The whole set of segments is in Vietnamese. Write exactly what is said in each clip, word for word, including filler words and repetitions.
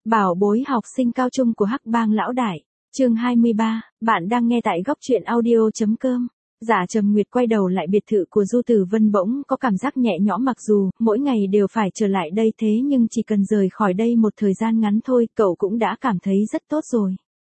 Bảo bối học sinh cao trung của Hắc Bang lão đại, chương hai mươi ba, bạn đang nghe tại góc truyện audio.com. Dạ Trầm Nguyệt quay đầu lại biệt thự của Du Tử Vân bỗng có cảm giác nhẹ nhõm, mặc dù mỗi ngày đều phải trở lại đây, thế nhưng chỉ cần rời khỏi đây một thời gian ngắn thôi, cậu cũng đã cảm thấy rất tốt rồi.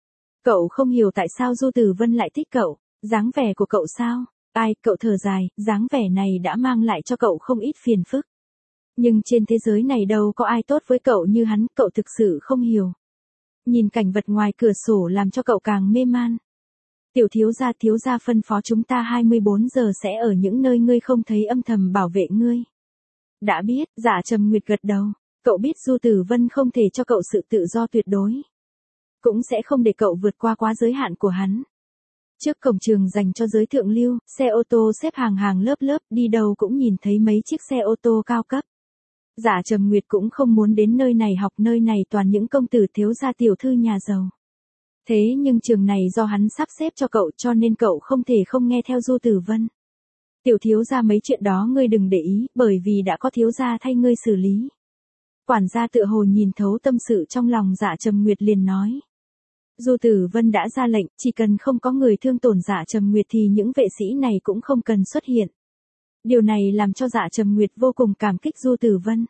Cậu không hiểu tại sao Du Tử Vân lại thích cậu, dáng vẻ của cậu sao? Ai, cậu thở dài, dáng vẻ này đã mang lại cho cậu không ít phiền phức. Nhưng trên thế giới này đâu có ai tốt với cậu như hắn, cậu thực sự không hiểu. Nhìn cảnh vật ngoài cửa sổ làm cho cậu càng mê man. Tiểu thiếu gia, thiếu gia phân phó chúng ta hai mươi bốn giờ sẽ ở những nơi ngươi không thấy, âm thầm bảo vệ ngươi. Đã biết, Dạ Trầm Nguyệt gật đầu. Cậu biết Du Tử Vân không thể cho cậu sự tự do tuyệt đối. Cũng sẽ không để cậu vượt qua quá giới hạn của hắn. Trước cổng trường dành cho giới thượng lưu, xe ô tô xếp hàng hàng lớp lớp, đi đâu cũng nhìn thấy mấy chiếc xe ô tô cao cấp. Dạ Trầm Nguyệt cũng không muốn đến nơi này học, nơi này toàn những công tử thiếu gia tiểu thư nhà giàu. Thế nhưng trường này do hắn sắp xếp cho cậu, cho nên cậu không thể không nghe theo Du Tử Vân. Tiểu thiếu gia, mấy chuyện đó ngươi đừng để ý, bởi vì đã có thiếu gia thay ngươi xử lý. Quản gia tựa hồ nhìn thấu tâm sự trong lòng Dạ Trầm Nguyệt liền nói. Du Tử Vân đã ra lệnh, chỉ cần không có người thương tổn Dạ Trầm Nguyệt thì những vệ sĩ này cũng không cần xuất hiện. Điều này làm cho Dạ Trầm Nguyệt vô cùng cảm kích Du Tử Vân.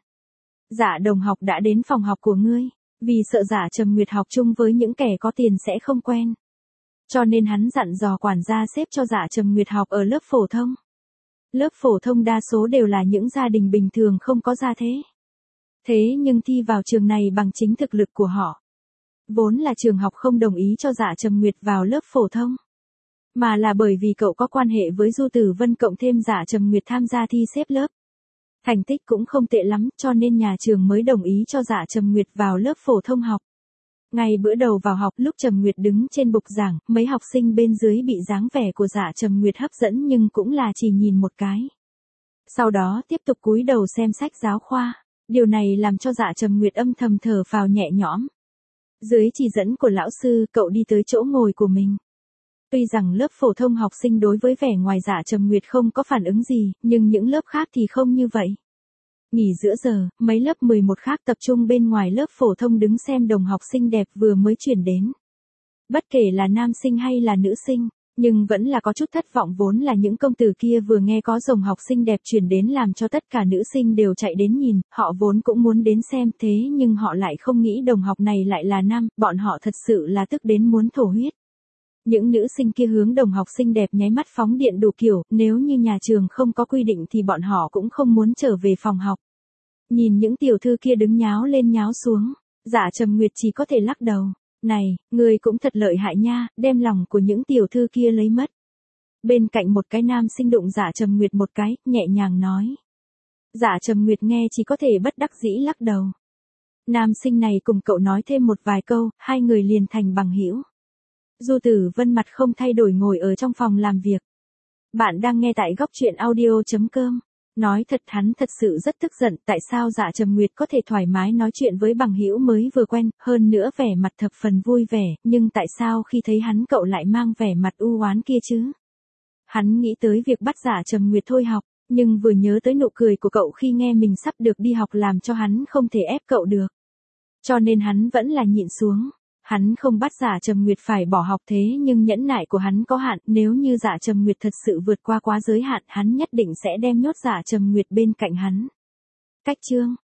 Dạ đồng học đã đến phòng học của ngươi, vì sợ Dạ Trầm Nguyệt học chung với những kẻ có tiền sẽ không quen. Cho nên hắn dặn dò quản gia xếp cho Dạ Trầm Nguyệt học ở lớp phổ thông. Lớp phổ thông đa số đều là những gia đình bình thường không có gia thế. Thế nhưng thi vào trường này bằng chính thực lực của họ. Vốn là trường học không đồng ý cho Dạ Trầm Nguyệt vào lớp phổ thông. Mà là bởi vì cậu có quan hệ với Du Tử Vân, cộng thêm Dạ Trầm Nguyệt tham gia thi xếp lớp. Thành tích cũng không tệ lắm, cho nên nhà trường mới đồng ý cho Dạ Trầm Nguyệt vào lớp phổ thông học. Ngay bữa đầu vào học, lúc Trầm Nguyệt đứng trên bục giảng, mấy học sinh bên dưới bị dáng vẻ của Dạ Trầm Nguyệt hấp dẫn nhưng cũng là chỉ nhìn một cái. Sau đó tiếp tục cúi đầu xem sách giáo khoa. Điều này làm cho Dạ Trầm Nguyệt âm thầm thở phào nhẹ nhõm. Dưới chỉ dẫn của lão sư, cậu đi tới chỗ ngồi của mình. Tuy rằng lớp phổ thông học sinh đối với vẻ ngoài Dạ Trầm Nguyệt không có phản ứng gì, nhưng những lớp khác thì không như vậy. Nghỉ giữa giờ, mấy lớp mười một khác tập trung bên ngoài lớp phổ thông đứng xem đồng học xinh đẹp vừa mới chuyển đến. Bất kể là nam sinh hay là nữ sinh, nhưng vẫn là có chút thất vọng, vốn là những công tử kia vừa nghe có dòng học sinh đẹp chuyển đến làm cho tất cả nữ sinh đều chạy đến nhìn, họ vốn cũng muốn đến xem, thế nhưng họ lại không nghĩ đồng học này lại là nam, bọn họ thật sự là tức đến muốn thổ huyết. Những nữ sinh kia hướng đồng học xinh đẹp nháy mắt phóng điện đủ kiểu, nếu như nhà trường không có quy định thì bọn họ cũng không muốn trở về phòng học. Nhìn những tiểu thư kia đứng nháo lên nháo xuống, Dạ Trầm Nguyệt chỉ có thể lắc đầu. Này, ngươi cũng thật lợi hại nha, đem lòng của những tiểu thư kia lấy mất. Bên cạnh một cái nam sinh đụng Dạ Trầm Nguyệt một cái, nhẹ nhàng nói. Dạ Trầm Nguyệt nghe chỉ có thể bất đắc dĩ lắc đầu. Nam sinh này cùng cậu nói thêm một vài câu, hai người liền thành bằng hữu. Du Tử Vân mặt không thay đổi ngồi ở trong phòng làm việc. Bạn đang nghe tại góc truyện audio.com. Nói thật, hắn thật sự rất tức giận, tại sao Dạ Trầm Nguyệt có thể thoải mái nói chuyện với bằng hữu mới vừa quen, hơn nữa vẻ mặt thập phần vui vẻ, nhưng tại sao khi thấy hắn cậu lại mang vẻ mặt u oán kia chứ? Hắn nghĩ tới việc bắt Dạ Trầm Nguyệt thôi học, nhưng vừa nhớ tới nụ cười của cậu khi nghe mình sắp được đi học làm cho hắn không thể ép cậu được. Cho nên hắn vẫn là nhịn xuống. Hắn không bắt Dạ Trầm Nguyệt phải bỏ học, thế nhưng nhẫn nại của hắn có hạn, nếu như Dạ Trầm Nguyệt thật sự vượt qua quá giới hạn, hắn nhất định sẽ đem nhốt Dạ Trầm Nguyệt bên cạnh hắn. Cách chương